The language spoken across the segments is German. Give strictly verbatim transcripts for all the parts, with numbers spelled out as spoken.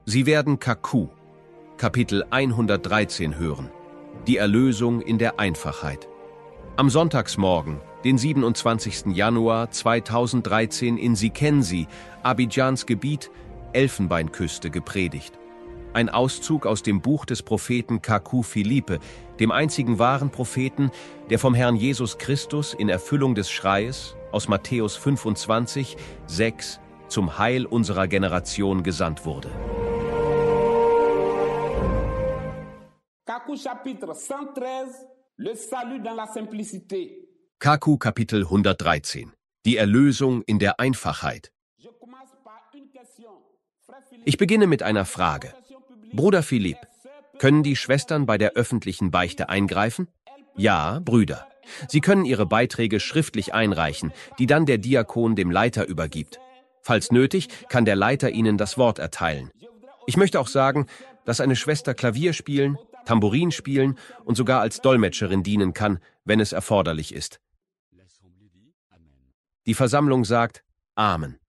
Sie werden Kaku, Kapitel hundertdreizehn hören. Die Erlösung in der Einfachheit. Am Sonntagsmorgen, den siebenundzwanzigsten Januar zweitausenddreizehn in Sikensi, Abidjans Gebiet, Elfenbeinküste, gepredigt. Ein Auszug aus dem Buch des Propheten Kaku Philippe, dem einzigen wahren Propheten, der vom Herrn Jesus Christus in Erfüllung des Schreies aus Matthäus fünfundzwanzig, sechs zum Heil unserer Generation gesandt wurde. Kaku chapitre cent treize, le salut dans la simplicité. Kaku Kapitel hundertdreizehn. Die Erlösung in der Einfachheit. Ich beginne mit einer Frage. Bruder Philipp, können die Schwestern bei der öffentlichen Beichte eingreifen? Ja, Brüder. Sie können ihre Beiträge schriftlich einreichen, die dann der Diakon dem Leiter übergibt. Falls nötig, kann der Leiter ihnen das Wort erteilen. Ich möchte auch sagen, dass eine Schwester Klavier spielen, Tambourin spielen und sogar als Dolmetscherin dienen kann, wenn es erforderlich ist. Die Versammlung sagt Amen.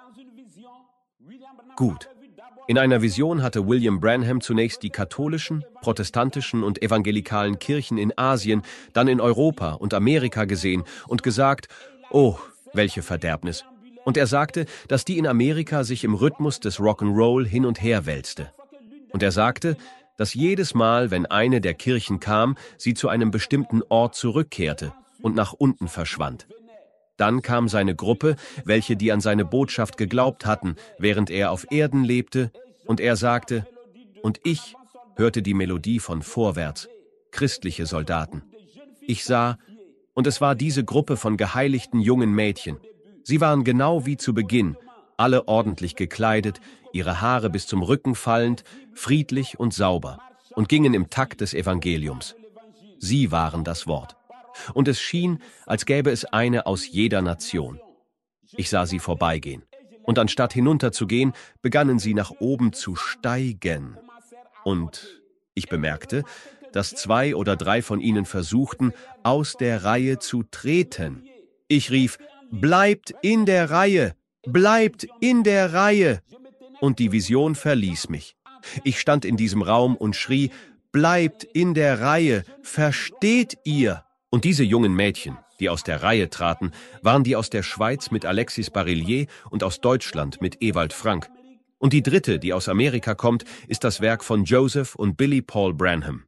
Gut. In einer Vision hatte William Branham zunächst die katholischen, protestantischen und evangelikalen Kirchen in Asien, dann in Europa und Amerika gesehen und gesagt, oh, welche Verderbnis. Und er sagte, dass die in Amerika sich im Rhythmus des Rock'n'Roll hin und her wälzte. Und er sagte, dass jedes Mal, wenn eine der Kirchen kam, sie zu einem bestimmten Ort zurückkehrte und nach unten verschwand. Dann kam seine Gruppe, welche die an seine Botschaft geglaubt hatten, während er auf Erden lebte, und er sagte, und ich hörte die Melodie von Vorwärts, christliche Soldaten. Ich sah, und es war diese Gruppe von geheiligten jungen Mädchen. Sie waren genau wie zu Beginn, alle ordentlich gekleidet, ihre Haare bis zum Rücken fallend, friedlich und sauber, und gingen im Takt des Evangeliums. Sie waren das Wort. Und es schien, als gäbe es eine aus jeder Nation. Ich sah sie vorbeigehen. Und anstatt hinunterzugehen, begannen sie nach oben zu steigen. Und ich bemerkte, dass zwei oder drei von ihnen versuchten, aus der Reihe zu treten. Ich rief, »Bleibt in der Reihe! Bleibt in der Reihe!« Und die Vision verließ mich. Ich stand in diesem Raum und schrie, »Bleibt in der Reihe! Versteht ihr?« Und diese jungen Mädchen, die aus der Reihe traten, waren die aus der Schweiz mit Alexis Barillier und aus Deutschland mit Ewald Frank. Und die dritte, die aus Amerika kommt, ist das Werk von Joseph und Billy Paul Branham.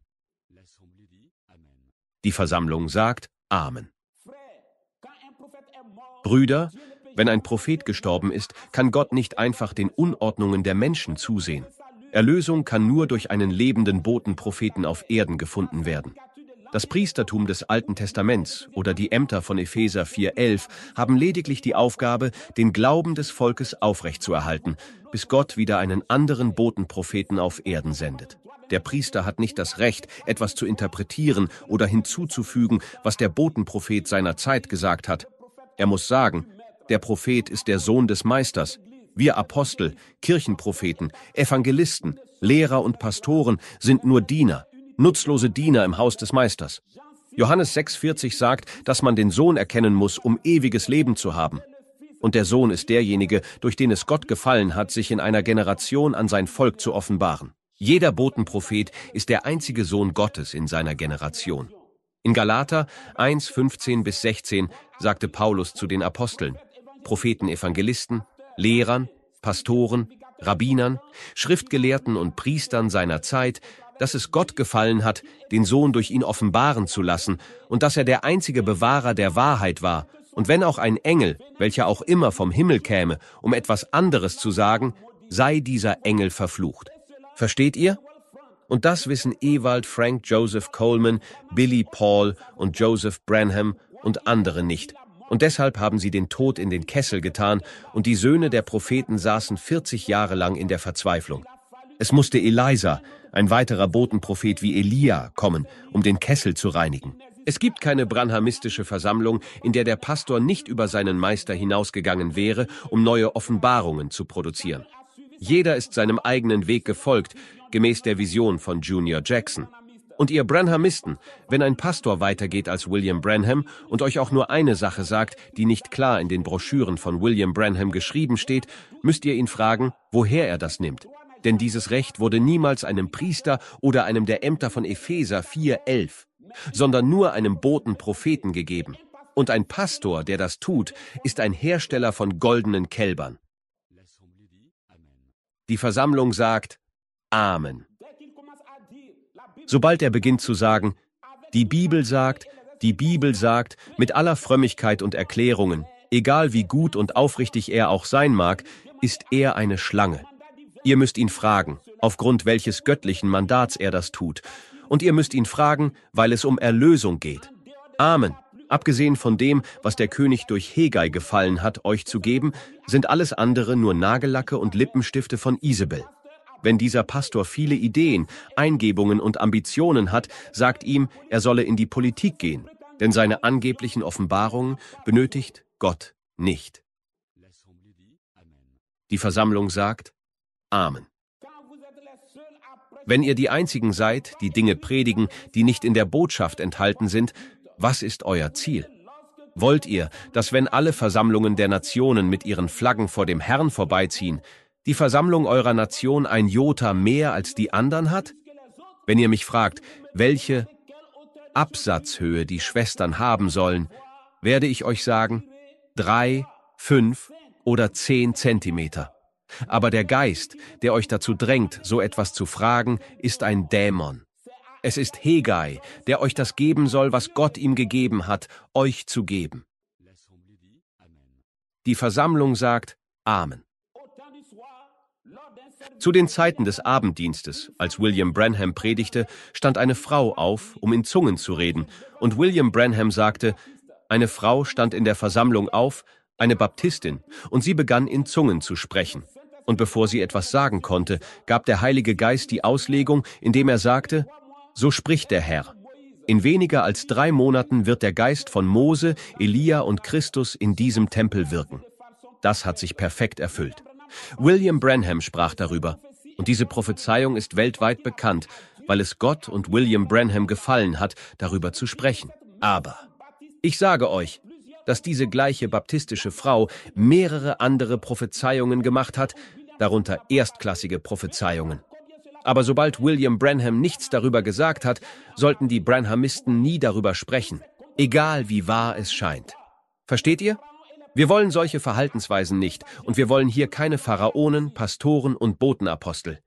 Die Versammlung sagt Amen. Brüder, wenn ein Prophet gestorben ist, kann Gott nicht einfach den Unordnungen der Menschen zusehen. Erlösung kann nur durch einen lebenden Botenpropheten auf Erden gefunden werden. Das Priestertum des Alten Testaments oder die Ämter von Epheser vier elf haben lediglich die Aufgabe, den Glauben des Volkes aufrechtzuerhalten, bis Gott wieder einen anderen Botenpropheten auf Erden sendet. Der Priester hat nicht das Recht, etwas zu interpretieren oder hinzuzufügen, was der Botenprophet seiner Zeit gesagt hat. Er muss sagen, der Prophet ist der Sohn des Meisters. Wir Apostel, Kirchenpropheten, Evangelisten, Lehrer und Pastoren sind nur Diener, nutzlose Diener im Haus des Meisters. Johannes sechs vierzig sagt, dass man den Sohn erkennen muss, um ewiges Leben zu haben. Und der Sohn ist derjenige, durch den es Gott gefallen hat, sich in einer Generation an sein Volk zu offenbaren. Jeder Botenprophet ist der einzige Sohn Gottes in seiner Generation. In Galater eins, fünfzehn bis sechzehn sagte Paulus zu den Aposteln, Propheten, Evangelisten, Lehrern, Pastoren, Rabbinern, Schriftgelehrten und Priestern seiner Zeit, dass es Gott gefallen hat, den Sohn durch ihn offenbaren zu lassen und dass er der einzige Bewahrer der Wahrheit war, und wenn auch ein Engel, welcher auch immer vom Himmel käme, um etwas anderes zu sagen, sei dieser Engel verflucht. Versteht ihr? Und das wissen Ewald, Frank, Joseph Coleman, Billy Paul und Joseph Branham und andere nicht. Und deshalb haben sie den Tod in den Kessel getan, und die Söhne der Propheten saßen vierzig Jahre lang in der Verzweiflung. Es musste Elisa, ein weiterer Botenprophet wie Elia, kommen, um den Kessel zu reinigen. Es gibt keine branhamistische Versammlung, in der der Pastor nicht über seinen Meister hinausgegangen wäre, um neue Offenbarungen zu produzieren. Jeder ist seinem eigenen Weg gefolgt, gemäß der Vision von Junior Jackson. Und ihr Branhamisten, wenn ein Pastor weitergeht als William Branham und euch auch nur eine Sache sagt, die nicht klar in den Broschüren von William Branham geschrieben steht, müsst ihr ihn fragen, woher er das nimmt. Denn dieses Recht wurde niemals einem Priester oder einem der Ämter von Epheser vier elf, sondern nur einem Botenpropheten gegeben. Und ein Pastor, der das tut, ist ein Hersteller von goldenen Kälbern. Die Versammlung sagt Amen. Sobald er beginnt zu sagen, die Bibel sagt, die Bibel sagt, mit aller Frömmigkeit und Erklärungen, egal wie gut und aufrichtig er auch sein mag, ist er eine Schlange. Ihr müsst ihn fragen, aufgrund welches göttlichen Mandats er das tut. Und ihr müsst ihn fragen, weil es um Erlösung geht. Amen. Abgesehen von dem, was der König durch Hegai gefallen hat, euch zu geben, sind alles andere nur Nagellacke und Lippenstifte von Isabel. Wenn dieser Pastor viele Ideen, Eingebungen und Ambitionen hat, sagt ihm, er solle in die Politik gehen, denn seine angeblichen Offenbarungen benötigt Gott nicht. Die Versammlung sagt Amen. Wenn ihr die Einzigen seid, die Dinge predigen, die nicht in der Botschaft enthalten sind, was ist euer Ziel? Wollt ihr, dass wenn alle Versammlungen der Nationen mit ihren Flaggen vor dem Herrn vorbeiziehen, die Versammlung eurer Nation ein Jota mehr als die anderen hat? Wenn ihr mich fragt, welche Absatzhöhe die Schwestern haben sollen, werde ich euch sagen, drei, fünf oder zehn Zentimeter. Aber der Geist, der euch dazu drängt, so etwas zu fragen, ist ein Dämon. Es ist Hegai, der euch das geben soll, was Gott ihm gegeben hat, euch zu geben. Die Versammlung sagt Amen. Zu den Zeiten des Abenddienstes, als William Branham predigte, stand eine Frau auf, um in Zungen zu reden, und William Branham sagte, eine Frau stand in der Versammlung auf, eine Baptistin, und sie begann in Zungen zu sprechen. Und bevor sie etwas sagen konnte, gab der Heilige Geist die Auslegung, indem er sagte, so spricht der Herr. In weniger als drei Monaten wird der Geist von Mose, Elia und Christus in diesem Tempel wirken. Das hat sich perfekt erfüllt. William Branham sprach darüber, und diese Prophezeiung ist weltweit bekannt, weil es Gott und William Branham gefallen hat, darüber zu sprechen. Aber ich sage euch, dass diese gleiche baptistische Frau mehrere andere Prophezeiungen gemacht hat, darunter erstklassige Prophezeiungen. Aber sobald William Branham nichts darüber gesagt hat, sollten die Branhamisten nie darüber sprechen, egal wie wahr es scheint. Versteht ihr? Wir wollen solche Verhaltensweisen nicht, und wir wollen hier keine Pharaonen, Pastoren und Botenapostel.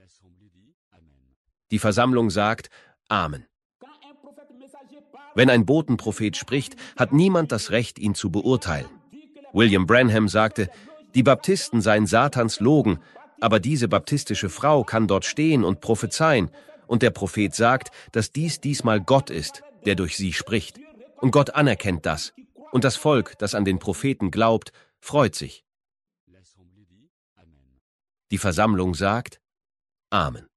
Die Versammlung sagt Amen. Wenn ein Botenprophet spricht, hat niemand das Recht, ihn zu beurteilen. William Branham sagte, die Baptisten seien Satans Logen, aber diese baptistische Frau kann dort stehen und prophezeien, und der Prophet sagt, dass dies diesmal Gott ist, der durch sie spricht. Und Gott anerkennt das. Und das Volk, das an den Propheten glaubt, freut sich. Die Versammlung sagt Amen.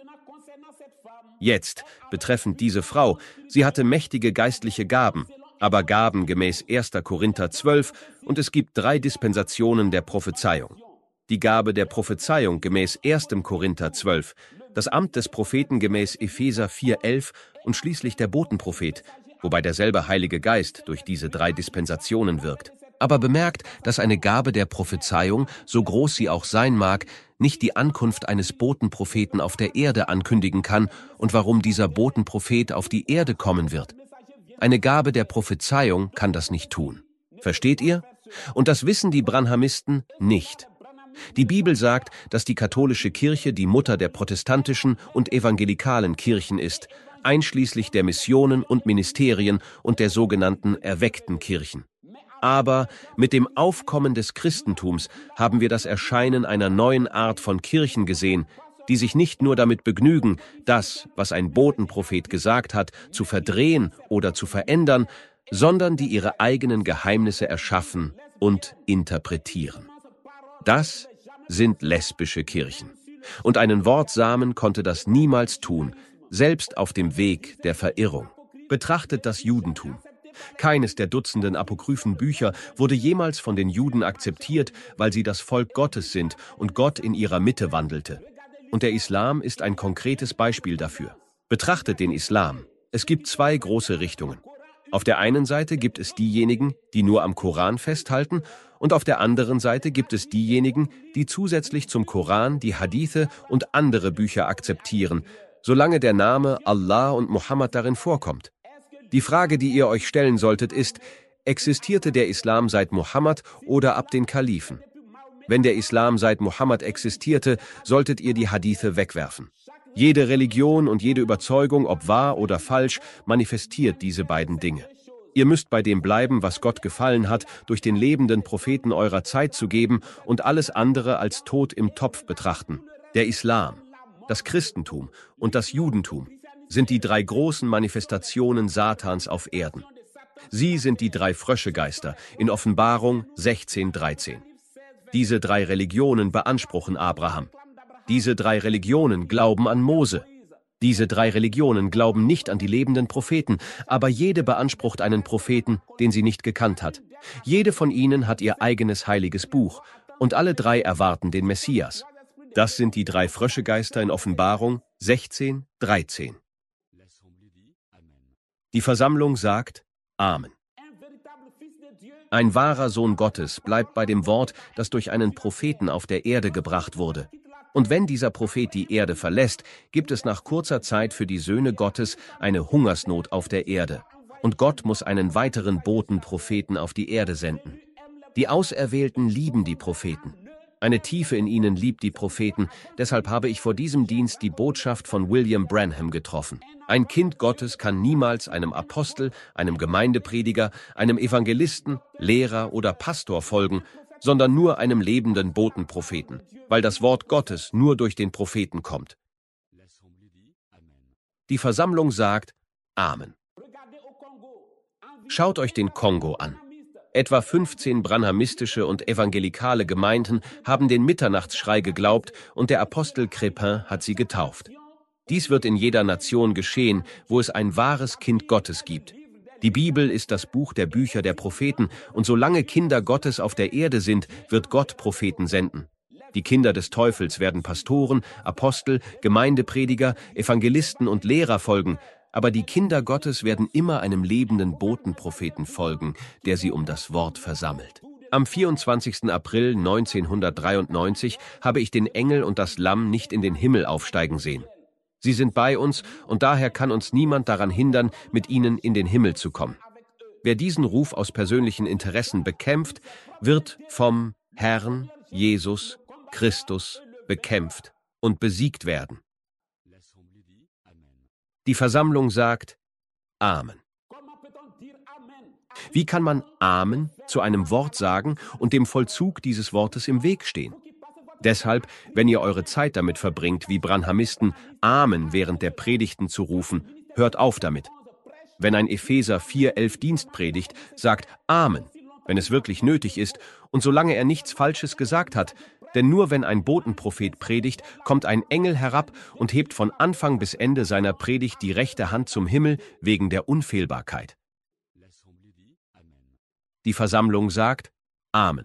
Jetzt, betreffend diese Frau, sie hatte mächtige geistliche Gaben, aber Gaben gemäß erster Korinther zwölf, und es gibt drei Dispensationen der Prophezeiung. Die Gabe der Prophezeiung gemäß erster Korinther zwölf, das Amt des Propheten gemäß Epheser vier elf und schließlich der Botenprophet, wobei derselbe Heilige Geist durch diese drei Dispensationen wirkt. Aber bemerkt, dass eine Gabe der Prophezeiung, so groß sie auch sein mag, nicht die Ankunft eines Botenpropheten auf der Erde ankündigen kann und warum dieser Botenprophet auf die Erde kommen wird. Eine Gabe der Prophezeiung kann das nicht tun. Versteht ihr? Und das wissen die Branhamisten nicht. Die Bibel sagt, dass die katholische Kirche die Mutter der protestantischen und evangelikalen Kirchen ist, einschließlich der Missionen und Ministerien und der sogenannten erweckten Kirchen. Aber mit dem Aufkommen des Christentums haben wir das Erscheinen einer neuen Art von Kirchen gesehen, die sich nicht nur damit begnügen, das, was ein Botenprophet gesagt hat, zu verdrehen oder zu verändern, sondern die ihre eigenen Geheimnisse erschaffen und interpretieren. Das sind lesbische Kirchen. Und einen Wortsamen konnte das niemals tun, selbst auf dem Weg der Verirrung. Betrachtet das Judentum. Keines der Dutzenden apokryphen Bücher wurde jemals von den Juden akzeptiert, weil sie das Volk Gottes sind und Gott in ihrer Mitte wandelte. Und der Islam ist ein konkretes Beispiel dafür. Betrachtet den Islam. Es gibt zwei große Richtungen. Auf der einen Seite gibt es diejenigen, die nur am Koran festhalten, und auf der anderen Seite gibt es diejenigen, die zusätzlich zum Koran die Hadithe und andere Bücher akzeptieren, solange der Name Allah und Mohammed darin vorkommt. Die Frage, die ihr euch stellen solltet, ist: Existierte der Islam seit Mohammed oder ab den Kalifen? Wenn der Islam seit Mohammed existierte, solltet ihr die Hadithe wegwerfen. Jede Religion und jede Überzeugung, ob wahr oder falsch, manifestiert diese beiden Dinge. Ihr müsst bei dem bleiben, was Gott gefallen hat, durch den lebenden Propheten eurer Zeit zu geben und alles andere als tot im Topf betrachten. Der Islam, das Christentum und das Judentum sind die drei großen Manifestationen Satans auf Erden. Sie sind die drei Fröschegeister in Offenbarung sechzehn dreizehn. Diese drei Religionen beanspruchen Abraham. Diese drei Religionen glauben an Mose. Diese drei Religionen glauben nicht an die lebenden Propheten, aber jede beansprucht einen Propheten, den sie nicht gekannt hat. Jede von ihnen hat ihr eigenes heiliges Buch, und alle drei erwarten den Messias. Das sind die drei Fröschegeister in Offenbarung sechzehn dreizehn. Die Versammlung sagt Amen. Ein wahrer Sohn Gottes bleibt bei dem Wort, das durch einen Propheten auf der Erde gebracht wurde. Und wenn dieser Prophet die Erde verlässt, gibt es nach kurzer Zeit für die Söhne Gottes eine Hungersnot auf der Erde. Und Gott muss einen weiteren Botenpropheten auf die Erde senden. Die Auserwählten lieben die Propheten. Eine Tiefe in ihnen liebt die Propheten, deshalb habe ich vor diesem Dienst die Botschaft von William Branham getroffen. Ein Kind Gottes kann niemals einem Apostel, einem Gemeindeprediger, einem Evangelisten, Lehrer oder Pastor folgen, sondern nur einem lebenden Botenpropheten, weil das Wort Gottes nur durch den Propheten kommt. Die Versammlung sagt Amen. Schaut euch den Kongo an. Etwa fünfzehn branhamistische und evangelikale Gemeinden haben den Mitternachtsschrei geglaubt und der Apostel Crépin hat sie getauft. Dies wird in jeder Nation geschehen, wo es ein wahres Kind Gottes gibt. Die Bibel ist das Buch der Bücher der Propheten, und solange Kinder Gottes auf der Erde sind, wird Gott Propheten senden. Die Kinder des Teufels werden Pastoren, Apostel, Gemeindeprediger, Evangelisten und Lehrer folgen, aber die Kinder Gottes werden immer einem lebenden Botenpropheten folgen, der sie um das Wort versammelt. Am vierundzwanzigsten April neunzehnhundertdreiundneunzig habe ich den Engel und das Lamm nicht in den Himmel aufsteigen sehen. Sie sind bei uns, und daher kann uns niemand daran hindern, mit ihnen in den Himmel zu kommen. Wer diesen Ruf aus persönlichen Interessen bekämpft, wird vom Herrn Jesus Christus bekämpft und besiegt werden. Die Versammlung sagt Amen. Wie kann man Amen zu einem Wort sagen und dem Vollzug dieses Wortes im Weg stehen? Deshalb, wenn ihr eure Zeit damit verbringt, wie Branhamisten Amen während der Predigten zu rufen, hört auf damit. Wenn ein Epheser vier elf Dienst predigt, sagt Amen, wenn es wirklich nötig ist und solange er nichts Falsches gesagt hat, denn nur wenn ein Botenprophet predigt, kommt ein Engel herab und hebt von Anfang bis Ende seiner Predigt die rechte Hand zum Himmel wegen der Unfehlbarkeit. Die Versammlung sagt Amen.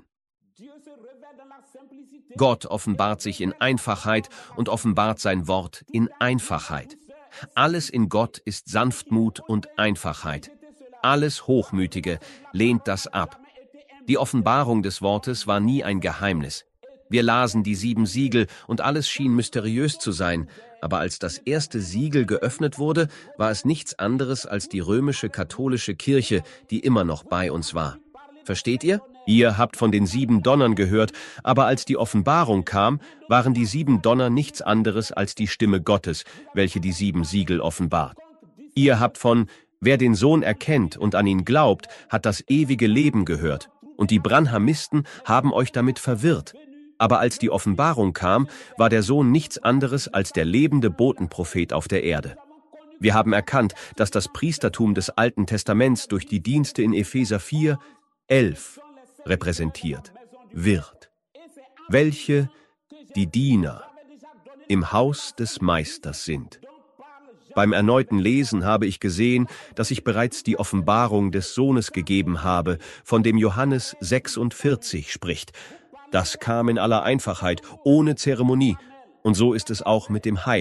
Gott offenbart sich in Einfachheit und offenbart sein Wort in Einfachheit. Alles in Gott ist Sanftmut und Einfachheit. Alles Hochmütige lehnt das ab. Die Offenbarung des Wortes war nie ein Geheimnis. Wir lasen die sieben Siegel und alles schien mysteriös zu sein, aber als das erste Siegel geöffnet wurde, war es nichts anderes als die römische katholische Kirche, die immer noch bei uns war. Versteht ihr? Ihr habt von den sieben Donnern gehört, aber als die Offenbarung kam, waren die sieben Donner nichts anderes als die Stimme Gottes, welche die sieben Siegel offenbart. Ihr habt von »Wer den Sohn erkennt und an ihn glaubt, hat das ewige Leben« gehört, und die Branhamisten haben euch damit verwirrt. Aber als die Offenbarung kam, war der Sohn nichts anderes als der lebende Botenprophet auf der Erde. Wir haben erkannt, dass das Priestertum des Alten Testaments durch die Dienste in Epheser vier elf repräsentiert wird, welche die Diener im Haus des Meisters sind. Beim erneuten Lesen habe ich gesehen, dass ich bereits die Offenbarung des Sohnes gegeben habe, von dem Johannes sechsundvierzig spricht. Das kam in aller Einfachheit, ohne Zeremonie, und so ist es auch mit dem Heil.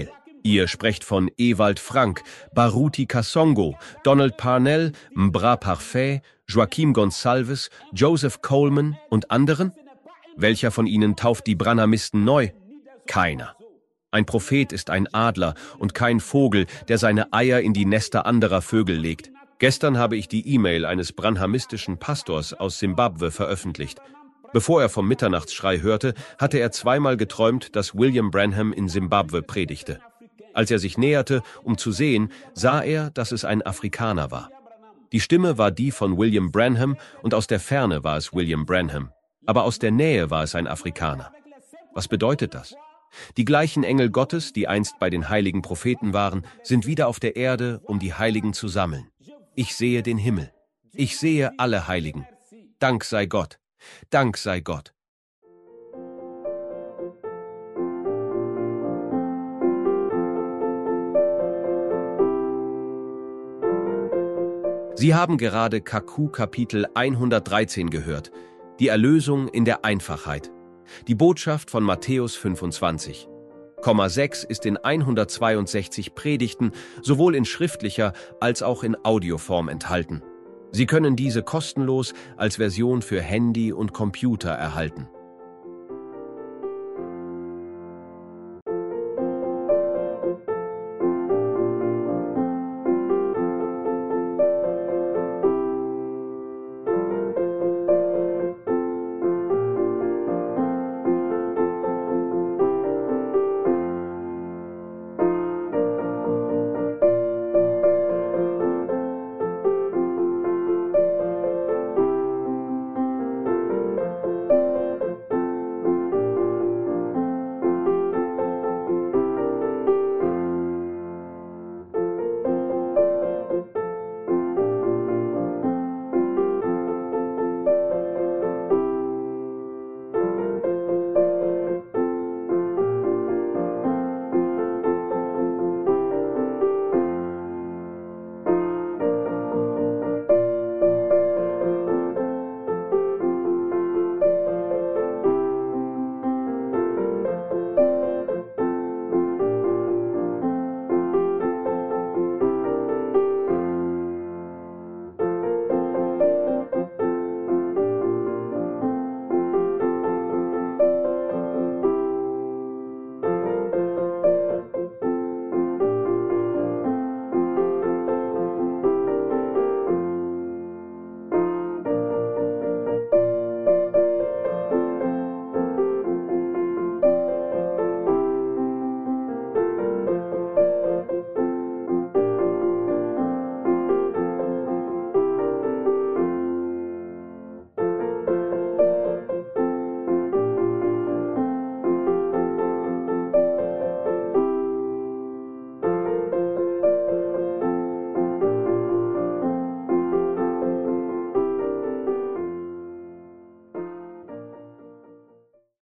Ihr sprecht von Ewald Frank, Baruti Kasongo, Donald Parnell, Mbra Parfait, Joaquim Gonsalves, Joseph Coleman und anderen? Welcher von ihnen tauft die Branhamisten neu? Keiner. Ein Prophet ist ein Adler und kein Vogel, der seine Eier in die Nester anderer Vögel legt. Gestern habe ich die E-Mail eines branhamistischen Pastors aus Simbabwe veröffentlicht. Bevor er vom Mitternachtsschrei hörte, hatte er zweimal geträumt, dass William Branham in Simbabwe predigte. Als er sich näherte, um zu sehen, sah er, dass es ein Afrikaner war. Die Stimme war die von William Branham und aus der Ferne war es William Branham. Aber aus der Nähe war es ein Afrikaner. Was bedeutet das? Die gleichen Engel Gottes, die einst bei den heiligen Propheten waren, sind wieder auf der Erde, um die Heiligen zu sammeln. Ich sehe den Himmel. Ich sehe alle Heiligen. Dank sei Gott. Dank sei Gott. Sie haben gerade K Q Kapitel hundertdreizehn gehört, die Erlösung in der Einfachheit. Die Botschaft von Matthäus fünfundzwanzig. Komma sechs ist in hundertzweiundsechzig Predigten sowohl in schriftlicher als auch in Audioform enthalten. Sie können diese kostenlos als Version für Handy und Computer erhalten.